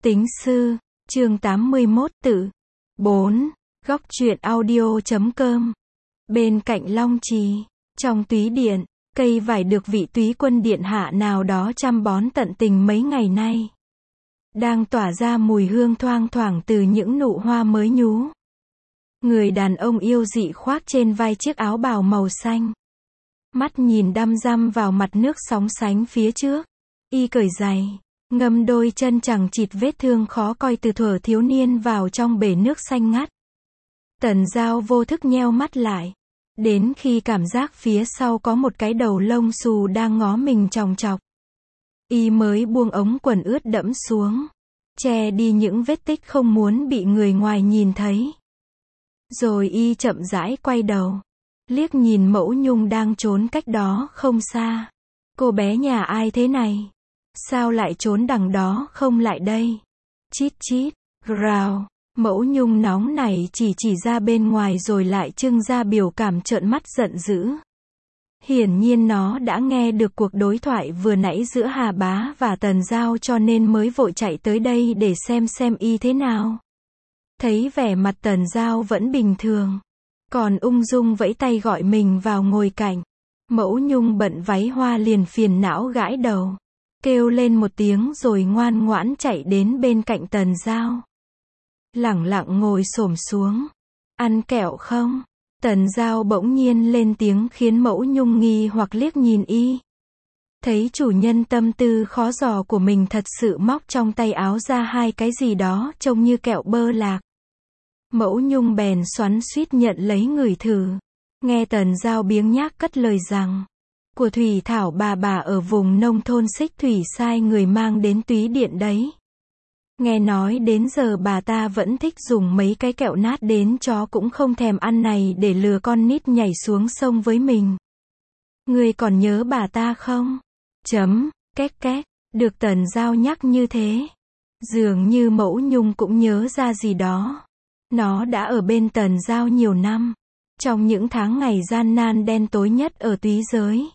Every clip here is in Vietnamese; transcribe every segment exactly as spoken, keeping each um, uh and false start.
Tính sư, chương tám mươi mốt tự. bốn. Góc truyện audio chấm com. Bên cạnh Long Trì, trong túy điện, cây vải được vị túy quân điện hạ nào đó chăm bón tận tình mấy ngày nay. Đang tỏa ra mùi hương thoang thoảng từ những nụ hoa mới nhú. Người đàn ông yêu dị khoác trên vai chiếc áo bào màu xanh. Mắt nhìn đăm đăm vào mặt nước sóng sánh phía trước. Y cởi giày, ngâm đôi chân chẳng chịt vết thương khó coi từ thuở thiếu niên vào trong bể nước xanh ngắt. Tần Dao vô thức nheo mắt lại. Đến khi cảm giác phía sau có một cái đầu lông xù đang ngó mình chòng chọc. Y mới buông ống quần ướt đẫm xuống. Che đi những vết tích không muốn bị người ngoài nhìn thấy. Rồi Y chậm rãi quay đầu. Liếc nhìn Mẫu Nhung đang trốn cách đó không xa. Cô bé nhà ai thế này? Sao lại trốn đằng đó không lại đây? Chít chít, rào. Mẫu Nhung nóng nảy chỉ chỉ ra bên ngoài rồi lại trưng ra biểu cảm trợn mắt giận dữ. Hiển nhiên nó đã nghe được cuộc đối thoại vừa nãy giữa Hà Bá và Tần Dao cho nên mới vội chạy tới đây để xem xem Y thế nào. Thấy vẻ mặt Tần Dao vẫn bình thường. Còn ung dung vẫy tay gọi mình vào ngồi cạnh. Mẫu Nhung bận váy hoa liền phiền não gãi đầu. Kêu lên một tiếng rồi ngoan ngoãn chạy đến bên cạnh Tần Dao. Lẳng lặng ngồi xổm xuống. Ăn kẹo không? Tần Dao bỗng nhiên lên tiếng khiến Mẫu Nhung nghi hoặc liếc nhìn Y. Thấy chủ nhân tâm tư khó dò của mình thật sự móc trong tay áo ra hai cái gì đó trông như kẹo bơ lạc. Mẫu Nhung bèn xoắn xuýt nhận lấy ngửi thử. Nghe Tần Dao biếng nhác cất lời rằng, của Thủy Thảo bà bà ở vùng nông thôn Xích Thủy sai người mang đến túy điện đấy. Nghe nói đến giờ bà ta vẫn thích dùng mấy cái kẹo nát đến chó cũng không thèm ăn này để lừa con nít nhảy xuống sông với mình. Ngươi còn nhớ bà ta không? Chấm, két két, được Tần Dao nhắc như thế. Dường như Mẫu Nhung cũng nhớ ra gì đó. Nó đã ở bên Tần Dao nhiều năm. Trong những tháng ngày gian nan đen tối nhất ở túy giới.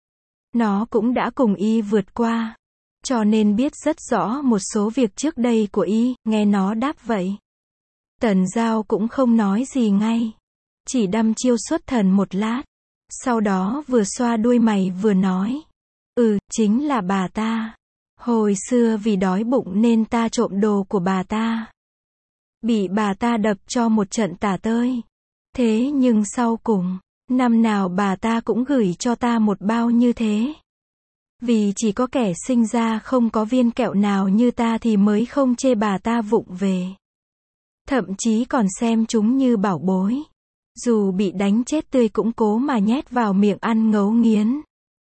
Nó cũng đã cùng Y vượt qua. Cho nên biết rất rõ một số việc trước đây của Y, nghe nó đáp vậy. Tần Dao cũng không nói gì ngay. Chỉ đăm chiêu xuất thần một lát. Sau đó vừa xoa đuôi mày vừa nói. Ừ, chính là bà ta. Hồi xưa vì đói bụng nên ta trộm đồ của bà ta. Bị bà ta đập cho một trận tả tơi. Thế nhưng sau cùng, năm nào bà ta cũng gửi cho ta một bao như thế. Vì chỉ có kẻ sinh ra không có viên kẹo nào như ta thì mới không chê bà ta vụng về. Thậm chí còn xem chúng như bảo bối. Dù bị đánh chết tươi cũng cố mà nhét vào miệng ăn ngấu nghiến.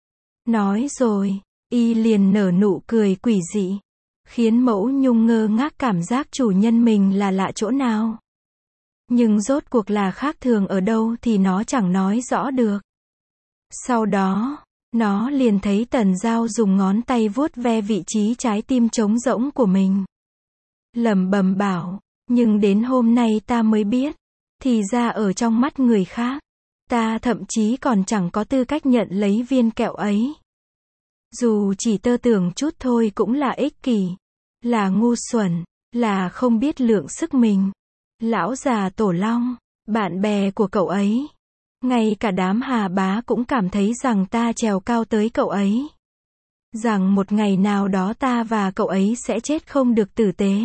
Nói rồi, Y liền nở nụ cười quỷ dị. Khiến Mẫu Nhung ngơ ngác cảm giác chủ nhân mình là lạ chỗ nào. Nhưng rốt cuộc là khác thường ở đâu thì nó chẳng nói rõ được. Sau đó, nó liền thấy Tần Dao dùng ngón tay vuốt ve vị trí trái tim trống rỗng của mình. Lẩm bẩm bảo, nhưng đến hôm nay ta mới biết. Thì ra ở trong mắt người khác, ta thậm chí còn chẳng có tư cách nhận lấy viên kẹo ấy. Dù chỉ tơ tưởng chút thôi cũng là ích kỷ, là ngu xuẩn, là không biết lượng sức mình. Lão già Tổ Long, bạn bè của cậu ấy, ngay cả đám Hà Bá cũng cảm thấy rằng ta trèo cao tới cậu ấy. Rằng một ngày nào đó ta và cậu ấy sẽ chết không được tử tế.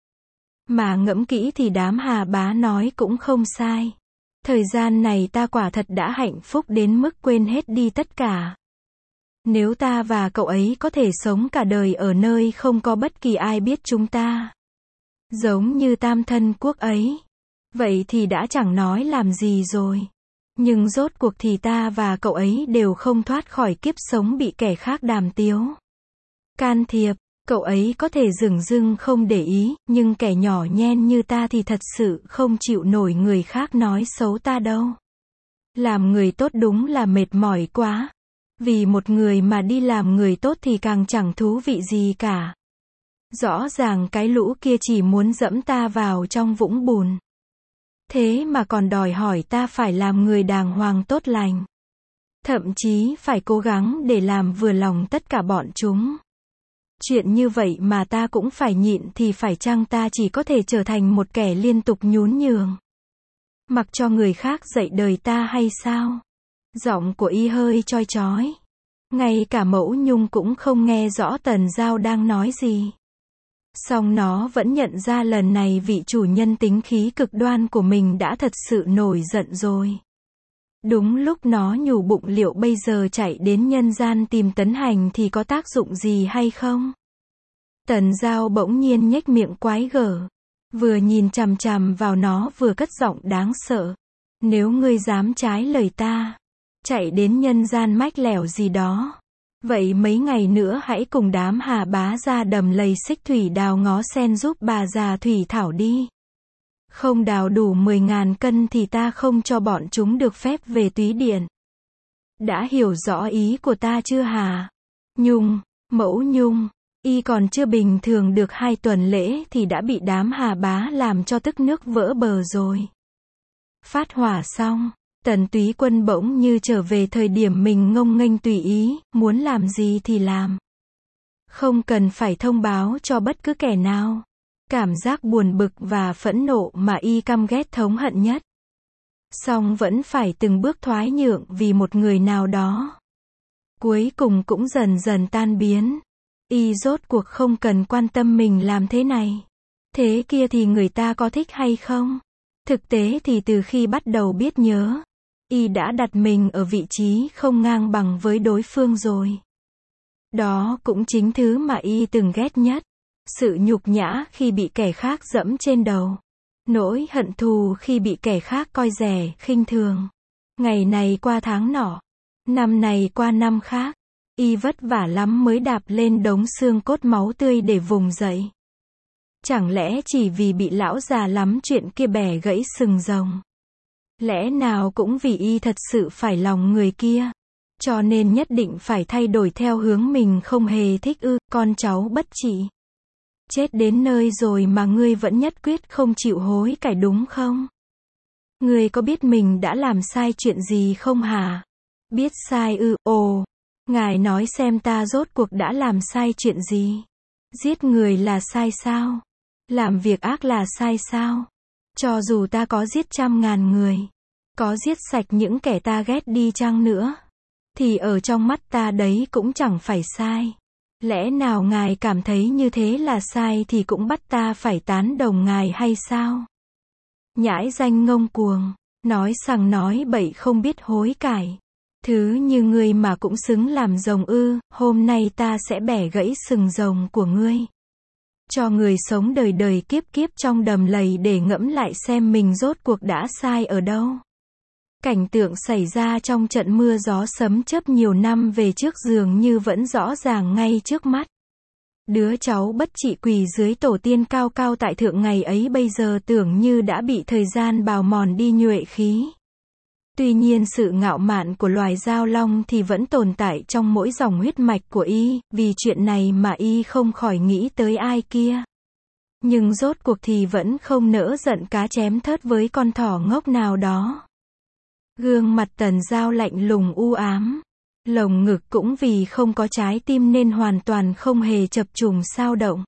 Mà ngẫm kỹ thì đám Hà Bá nói cũng không sai. Thời gian này ta quả thật đã hạnh phúc đến mức quên hết đi tất cả. Nếu ta và cậu ấy có thể sống cả đời ở nơi không có bất kỳ ai biết chúng ta. Giống như Tam Thân Quốc ấy. Vậy thì đã chẳng nói làm gì rồi. Nhưng rốt cuộc thì ta và cậu ấy đều không thoát khỏi kiếp sống bị kẻ khác đàm tiếu. Can thiệp, cậu ấy có thể dửng dưng không để ý, nhưng kẻ nhỏ nhen như ta thì thật sự không chịu nổi người khác nói xấu ta đâu. Làm người tốt đúng là mệt mỏi quá. Vì một người mà đi làm người tốt thì càng chẳng thú vị gì cả. Rõ ràng cái lũ kia chỉ muốn dẫm ta vào trong vũng bùn. Thế mà còn đòi hỏi ta phải làm người đàng hoàng tốt lành. Thậm chí phải cố gắng để làm vừa lòng tất cả bọn chúng. Chuyện như vậy mà ta cũng phải nhịn thì phải chăng ta chỉ có thể trở thành một kẻ liên tục nhún nhường, mặc cho người khác dạy đời ta hay sao? Giọng của y hơi choi chói. Ngay cả Mẫu Nhung cũng không nghe rõ Tần Dao đang nói gì. Song nó vẫn nhận ra lần này vị chủ nhân tính khí cực đoan của mình đã thật sự nổi giận rồi. Đúng lúc nó nhủ bụng liệu bây giờ chạy đến nhân gian tìm Tấn Hành thì có tác dụng gì hay không? Tần Dao bỗng nhiên nhếch miệng quái gở, vừa nhìn chằm chằm vào nó vừa cất giọng đáng sợ. Nếu ngươi dám trái lời ta, chạy đến nhân gian mách lẻo gì đó, vậy mấy ngày nữa hãy cùng đám Hà Bá ra đầm lầy Xích Thủy đào ngó sen giúp bà già Thủy Thảo đi. Không đào đủ mười ngàn cân thì ta không cho bọn chúng được phép về Túy Điện. Đã hiểu rõ ý của ta chưa hả? Nhung, Mẫu Nhung, y còn chưa bình thường được hai tuần lễ thì đã bị đám Hà Bá làm cho tức nước vỡ bờ rồi. Phát hỏa xong, Tần Túy Quân bỗng như trở về thời điểm mình ngông nghênh tùy ý, muốn làm gì thì làm. Không cần phải thông báo cho bất cứ kẻ nào. Cảm giác buồn bực và phẫn nộ mà y căm ghét thống hận nhất. Song vẫn phải từng bước thoái nhượng vì một người nào đó. Cuối cùng cũng dần dần tan biến. Y rốt cuộc không cần quan tâm mình làm thế này, thế kia thì người ta có thích hay không. Thực tế thì từ khi bắt đầu biết nhớ, y đã đặt mình ở vị trí không ngang bằng với đối phương rồi. Đó cũng chính thứ mà y từng ghét nhất. Sự nhục nhã khi bị kẻ khác dẫm trên đầu. Nỗi hận thù khi bị kẻ khác coi rẻ, khinh thường. Ngày này qua tháng nọ. Năm này qua năm khác. Y vất vả lắm mới đạp lên đống xương cốt máu tươi để vùng dậy. Chẳng lẽ chỉ vì bị lão già lắm chuyện kia bẻ gãy sừng rồng? Lẽ nào cũng vì y thật sự phải lòng người kia, cho nên nhất định phải thay đổi theo hướng mình không hề thích ư? Con cháu bất trị. Chết đến nơi rồi mà ngươi vẫn nhất quyết không chịu hối cải đúng không? Ngươi có biết mình đã làm sai chuyện gì không hả? Biết sai ư? Ồ, ngài nói xem ta rốt cuộc đã làm sai chuyện gì? Giết người là sai sao? Làm việc ác là sai sao? Cho dù ta có giết trăm ngàn người, có giết sạch những kẻ ta ghét đi chăng nữa, thì ở trong mắt ta đấy cũng chẳng phải sai. Lẽ nào ngài cảm thấy như thế là sai thì cũng bắt ta phải tán đồng ngài hay sao? Nhãi danh ngông cuồng, nói sằng nói bậy không biết hối cải. Thứ như ngươi mà cũng xứng làm rồng ư? Hôm nay ta sẽ bẻ gãy sừng rồng của ngươi, cho người sống đời đời kiếp kiếp trong đầm lầy để ngẫm lại xem mình rốt cuộc đã sai ở đâu. Cảnh tượng xảy ra trong trận mưa gió sấm chớp nhiều năm về trước dường như vẫn rõ ràng ngay trước mắt. Đứa cháu bất trị quỳ dưới tổ tiên cao cao tại thượng ngày ấy bây giờ tưởng như đã bị thời gian bào mòn đi nhuệ khí. Tuy nhiên sự ngạo mạn của loài dao long thì vẫn tồn tại trong mỗi dòng huyết mạch của y, vì chuyện này mà y không khỏi nghĩ tới ai kia. Nhưng rốt cuộc thì vẫn không nỡ giận cá chém thớt với con thỏ ngốc nào đó. Gương mặt Tần Dao lạnh lùng u ám. Lồng ngực cũng vì không có trái tim nên hoàn toàn không hề chập trùng sao động.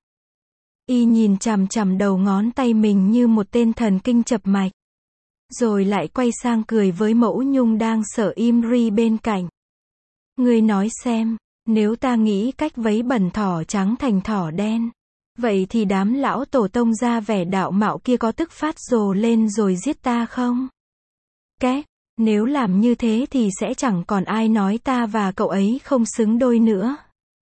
Y nhìn chằm chằm đầu ngón tay mình như một tên thần kinh chập mạch. Rồi lại quay sang cười với Mẫu Nhung đang sợ im ri bên cạnh. Ngươi nói xem, nếu ta nghĩ cách vấy bẩn thỏ trắng thành thỏ đen, vậy thì đám lão tổ tông ra vẻ đạo mạo kia có tức phát rồ lên rồi giết ta không? Két, nếu làm như thế thì sẽ chẳng còn ai nói ta và cậu ấy không xứng đôi nữa.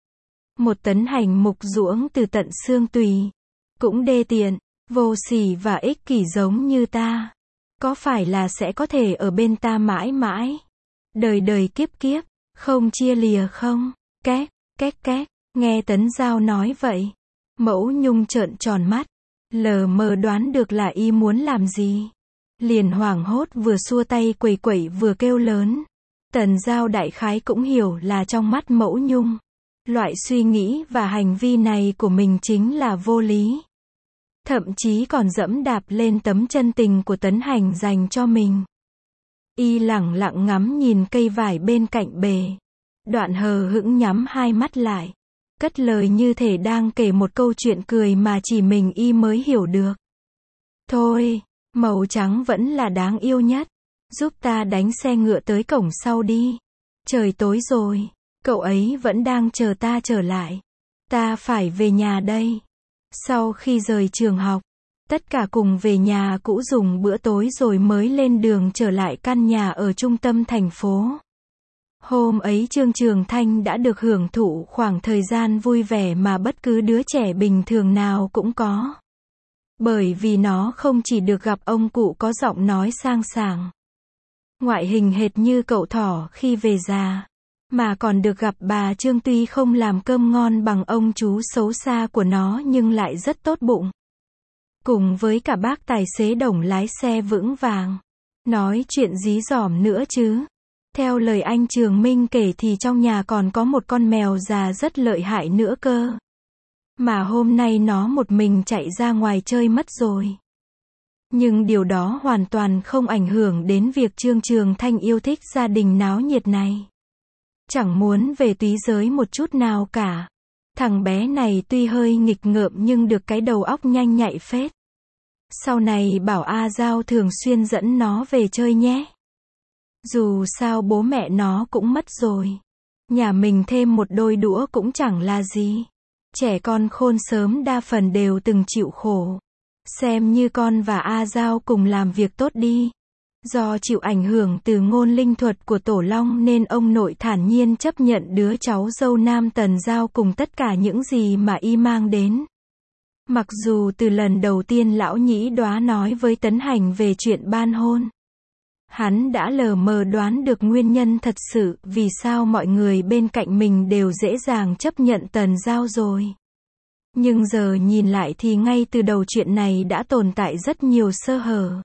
Một Tấn Hành mục ruỗng từ tận xương tùy, cũng đê tiện, vô sỉ và ích kỷ giống như ta, có phải là sẽ có thể ở bên ta mãi mãi, đời đời kiếp kiếp, không chia lìa không? Két, két két, nghe Tấn Dao nói vậy, Mẫu Nhung trợn tròn mắt, lờ mờ đoán được là y muốn làm gì. Liền hoảng hốt vừa xua tay quẩy quẩy vừa kêu lớn. Tần Dao đại khái cũng hiểu là trong mắt Mẫu Nhung, loại suy nghĩ và hành vi này của mình chính là vô lý. Thậm chí còn dẫm đạp lên tấm chân tình của Tấn Hành dành cho mình. Y lẳng lặng ngắm nhìn cây vải bên cạnh bề. Đoạn hờ hững nhắm hai mắt lại. Cất lời như thể đang kể một câu chuyện cười mà chỉ mình y mới hiểu được. Thôi, màu trắng vẫn là đáng yêu nhất. Giúp ta đánh xe ngựa tới cổng sau đi. Trời tối rồi, cậu ấy vẫn đang chờ ta trở lại. Ta phải về nhà đây. Sau khi rời trường học, tất cả cùng về nhà cũ dùng bữa tối rồi mới lên đường trở lại căn nhà ở trung tâm thành phố. Hôm ấy Trương Trường Thanh đã được hưởng thụ khoảng thời gian vui vẻ mà bất cứ đứa trẻ bình thường nào cũng có. Bởi vì nó không chỉ được gặp ông cụ có giọng nói sang sảng, ngoại hình hệt như cậu thỏ khi về già, mà còn được gặp bà Trương tuy không làm cơm ngon bằng ông chú xấu xa của nó nhưng lại rất tốt bụng. Cùng với cả bác tài xế Đồng lái xe vững vàng. Nói chuyện dí dỏm nữa chứ. Theo lời anh Trường Minh kể thì trong nhà còn có một con mèo già rất lợi hại nữa cơ. Mà hôm nay nó một mình chạy ra ngoài chơi mất rồi. Nhưng điều đó hoàn toàn không ảnh hưởng đến việc Trương Trường Thanh yêu thích gia đình náo nhiệt này. Chẳng muốn về túy giới một chút nào cả. Thằng bé này tuy hơi nghịch ngợm nhưng được cái đầu óc nhanh nhạy phết. Sau này bảo A Giao thường xuyên dẫn nó về chơi nhé. Dù sao bố mẹ nó cũng mất rồi. Nhà mình thêm một đôi đũa cũng chẳng là gì. Trẻ con khôn sớm đa phần đều từng chịu khổ. Xem như con và A Giao cùng làm việc tốt đi. Do chịu ảnh hưởng từ ngôn linh thuật của Tổ Long nên ông nội thản nhiên chấp nhận đứa cháu dâu Nam Tần Giao cùng tất cả những gì mà y mang đến. Mặc dù từ lần đầu tiên lão nhĩ đoá nói với Tấn Hành về chuyện ban hôn, hắn đã lờ mờ đoán được nguyên nhân thật sự vì sao mọi người bên cạnh mình đều dễ dàng chấp nhận Tần Giao rồi. Nhưng giờ nhìn lại thì ngay từ đầu chuyện này đã tồn tại rất nhiều sơ hở.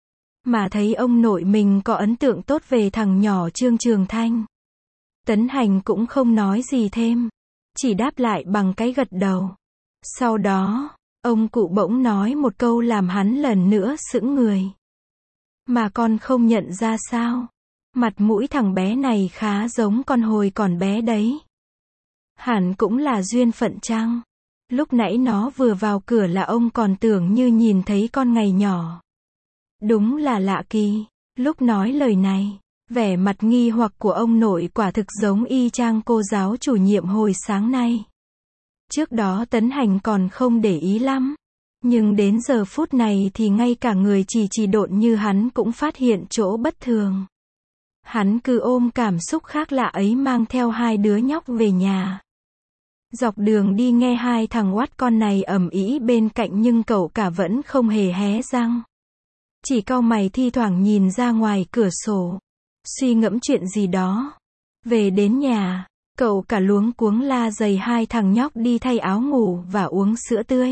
Mà thấy ông nội mình có ấn tượng tốt về thằng nhỏ Trương Trường Thanh. Tấn Hành cũng không nói gì thêm. Chỉ đáp lại bằng cái gật đầu. Sau đó, ông cụ bỗng nói một câu làm hắn lần nữa sững người. Mà con không nhận ra sao? Mặt mũi thằng bé này khá giống con hồi còn bé đấy. Hẳn cũng là duyên phận chăng? Lúc nãy nó vừa vào cửa là ông còn tưởng như nhìn thấy con ngày nhỏ. Đúng là lạ kỳ. Lúc nói lời này, vẻ mặt nghi hoặc của ông nội quả thực giống y chang cô giáo chủ nhiệm hồi sáng nay. Trước đó Tấn Hành còn không để ý lắm. Nhưng đến giờ phút này thì ngay cả người chỉ chỉ độn như hắn cũng phát hiện chỗ bất thường. Hắn cứ ôm cảm xúc khác lạ ấy mang theo hai đứa nhóc về nhà. Dọc đường đi nghe hai thằng oát con này ầm ĩ bên cạnh nhưng cậu cả vẫn không hề hé răng. Chỉ cau mày thi thoảng nhìn ra ngoài cửa sổ. Suy ngẫm chuyện gì đó. Về đến nhà, cậu cả luống cuống la giày hai thằng nhóc đi thay áo ngủ và uống sữa tươi.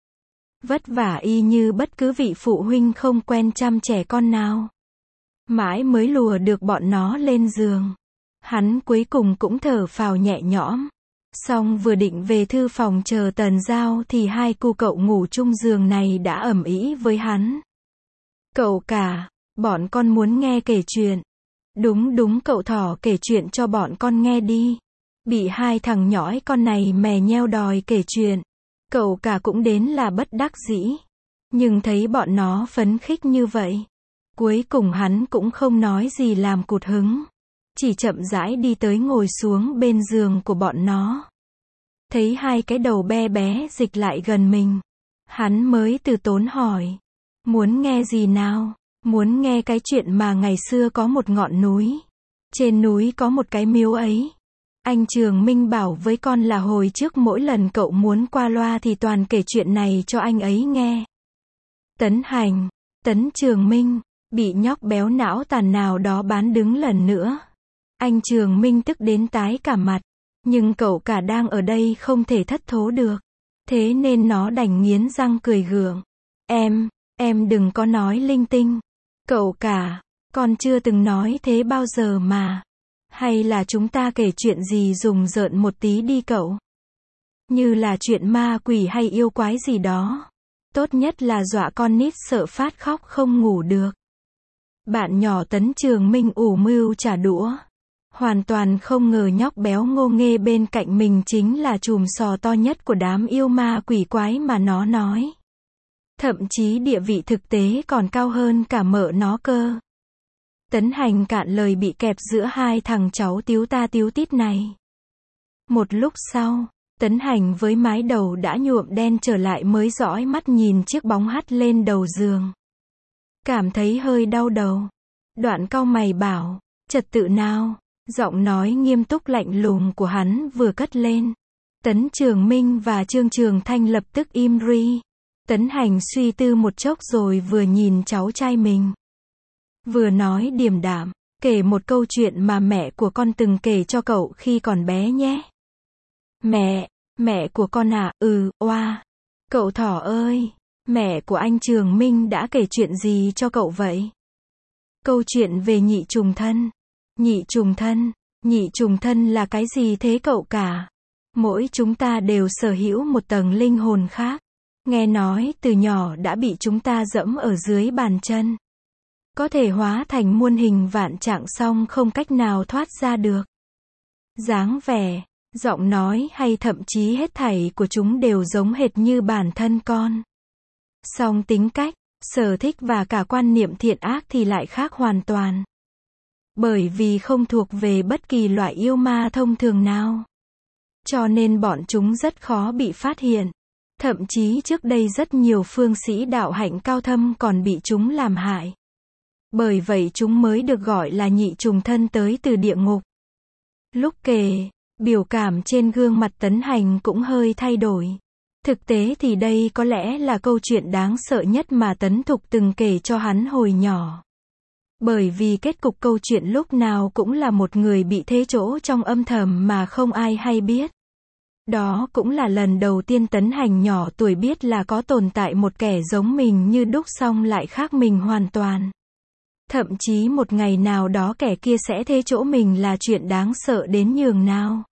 Vất vả y như bất cứ vị phụ huynh không quen chăm trẻ con nào. Mãi mới lùa được bọn nó lên giường. Hắn cuối cùng cũng thở phào nhẹ nhõm. Xong vừa định về thư phòng chờ Tần Giao thì hai cu cậu ngủ chung giường này đã ầm ĩ với hắn. Cậu cả, bọn con muốn nghe kể chuyện. Đúng đúng cậu thỏ kể chuyện cho bọn con nghe đi. Bị hai thằng nhõi con này mè nheo đòi kể chuyện. Cậu cả cũng đến là bất đắc dĩ. Nhưng thấy bọn nó phấn khích như vậy. Cuối cùng hắn cũng không nói gì làm cụt hứng. Chỉ chậm rãi đi tới ngồi xuống bên giường của bọn nó. Thấy hai cái đầu be bé dịch lại gần mình. Hắn mới từ tốn hỏi. Muốn nghe gì nào? Muốn nghe cái chuyện mà ngày xưa có một ngọn núi. Trên núi có một cái miếu ấy. Anh Trường Minh bảo với con là hồi trước mỗi lần cậu muốn qua loa thì toàn kể chuyện này cho anh ấy nghe. Tấn Hành, Tấn Trường Minh, bị nhóc béo não tàn nào đó bán đứng lần nữa. Anh Trường Minh tức đến tái cả mặt. Nhưng cậu cả đang ở đây không thể thất thố được. Thế nên nó đành nghiến răng cười gượng. Em, em đừng có nói linh tinh. Cậu cả, con chưa từng nói thế bao giờ mà. Hay là chúng ta kể chuyện gì rùng rợn một tí đi cậu? Như là chuyện ma quỷ hay yêu quái gì đó. Tốt nhất là dọa con nít sợ phát khóc không ngủ được. Bạn nhỏ Tấn Trường Minh ủ mưu trả đũa. Hoàn toàn không ngờ nhóc béo ngô nghê bên cạnh mình chính là chùm sò to nhất của đám yêu ma quỷ quái mà nó nói. Thậm chí địa vị thực tế còn cao hơn cả mợ nó cơ. Tấn Hành cạn lời bị kẹp giữa hai thằng cháu tíu ta tíu tít này. Một lúc sau, Tấn Hành với mái đầu đã nhuộm đen trở lại mới dõi mắt nhìn chiếc bóng hắt lên đầu giường. Cảm thấy hơi đau đầu. Đoạn cau mày bảo, trật tự nào. Giọng nói nghiêm túc lạnh lùng của hắn vừa cất lên. Tấn Trường Minh và Trương Trường Thanh lập tức im ri. Tấn Hành suy tư một chốc rồi vừa nhìn cháu trai mình. Vừa nói điềm đạm, kể một câu chuyện mà mẹ của con từng kể cho cậu khi còn bé nhé. Mẹ, mẹ của con à, ừ, oa. Cậu thỏ ơi, mẹ của anh Trường Minh đã kể chuyện gì cho cậu vậy? Câu chuyện về nhị trùng thân. Nhị trùng thân, nhị trùng thân là cái gì thế cậu cả? Mỗi chúng ta đều sở hữu một tầng linh hồn khác. Nghe nói từ nhỏ đã bị chúng ta dẫm ở dưới bàn chân. Có thể hóa thành muôn hình vạn trạng song không cách nào thoát ra được. Dáng vẻ, giọng nói hay thậm chí hết thảy của chúng đều giống hệt như bản thân con. Song tính cách, sở thích và cả quan niệm thiện ác thì lại khác hoàn toàn. Bởi vì không thuộc về bất kỳ loại yêu ma thông thường nào. Cho nên bọn chúng rất khó bị phát hiện. Thậm chí trước đây rất nhiều phương sĩ đạo hạnh cao thâm còn bị chúng làm hại. Bởi vậy chúng mới được gọi là nhị trùng thân tới từ địa ngục. Lúc kể, biểu cảm trên gương mặt Tấn Hành cũng hơi thay đổi. Thực tế thì đây có lẽ là câu chuyện đáng sợ nhất mà Tấn Thục từng kể cho hắn hồi nhỏ. Bởi vì kết cục câu chuyện lúc nào cũng là một người bị thế chỗ trong âm thầm mà không ai hay biết. Đó cũng là lần đầu tiên Tấn Hành nhỏ tuổi biết là có tồn tại một kẻ giống mình như đúc song lại khác mình hoàn toàn. Thậm chí một ngày nào đó kẻ kia sẽ thế chỗ mình là chuyện đáng sợ đến nhường nào.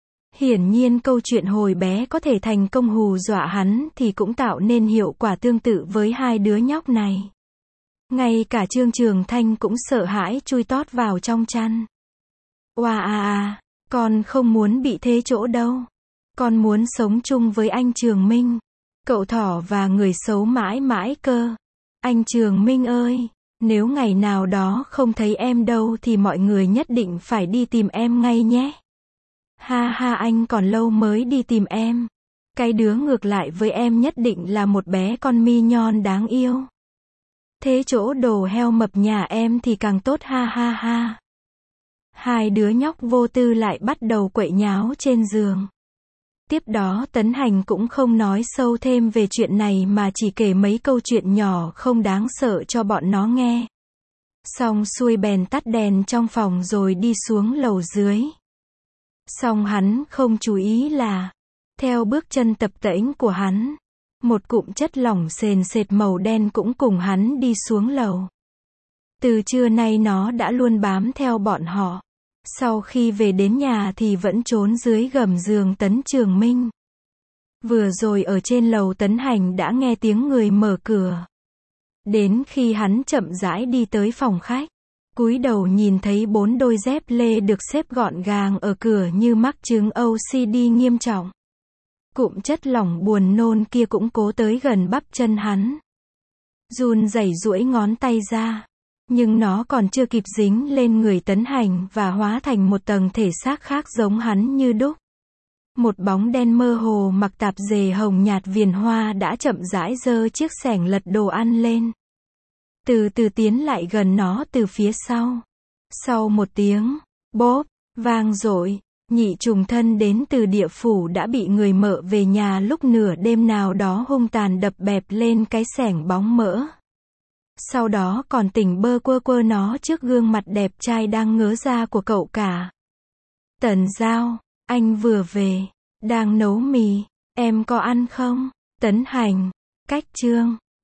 Hiển nhiên câu chuyện hồi bé có thể thành công hù dọa hắn thì cũng tạo nên hiệu quả tương tự với hai đứa nhóc này. Ngay cả Trương Trường Thanh cũng sợ hãi chui tót vào trong chăn. Oa à à, con không muốn bị thế chỗ đâu. Con muốn sống chung với anh Trường Minh. Cậu thỏ và người xấu mãi mãi cơ. Anh Trường Minh ơi, nếu ngày nào đó không thấy em đâu thì mọi người nhất định phải đi tìm em ngay nhé. Ha ha, anh còn lâu mới đi tìm em. Cái đứa ngược lại với em nhất định là một bé con mi nhon đáng yêu. Thế chỗ đồ heo mập nhà em thì càng tốt, ha ha ha. Hai đứa nhóc vô tư lại bắt đầu quậy nháo trên giường. Tiếp đó Tấn Hành cũng không nói sâu thêm về chuyện này mà chỉ kể mấy câu chuyện nhỏ không đáng sợ cho bọn nó nghe. Xong xuôi bèn tắt đèn trong phòng rồi đi xuống lầu dưới. Xong hắn không chú ý là, theo bước chân tập tễnh của hắn, một cụm chất lỏng sền sệt màu đen cũng cùng hắn đi xuống lầu. Từ trưa nay nó đã luôn bám theo bọn họ. Sau khi về đến nhà thì vẫn trốn dưới gầm giường Tấn Trường Minh. Vừa rồi ở trên lầu Tấn Hành đã nghe tiếng người mở cửa. Đến khi hắn chậm rãi đi tới phòng khách, cúi đầu nhìn thấy bốn đôi dép lê được xếp gọn gàng ở cửa như mắc chứng ô xê đê nghiêm trọng. Cụm chất lỏng buồn nôn kia cũng cố tới gần bắp chân hắn. Run rẩy duỗi ngón tay ra. Nhưng nó còn chưa kịp dính lên người Tấn Hành và hóa thành một tầng thể xác khác giống hắn như đúc. Một bóng đen mơ hồ mặc tạp dề hồng nhạt viền hoa đã chậm rãi giơ chiếc xẻng lật đồ ăn lên. Từ từ tiến lại gần nó từ phía sau. Sau một tiếng, bốp, vang dội, nhị trùng thân đến từ địa phủ đã bị người mợ về nhà lúc nửa đêm nào đó hung tàn đập bẹp lên cái xẻng bóng mỡ. Sau đó còn tỉnh bơ quơ quơ nó trước gương mặt đẹp trai đang ngớ ra của cậu cả. Tần Giao, anh vừa về, đang nấu mì, em có ăn không? Tấn Hành, cách chương.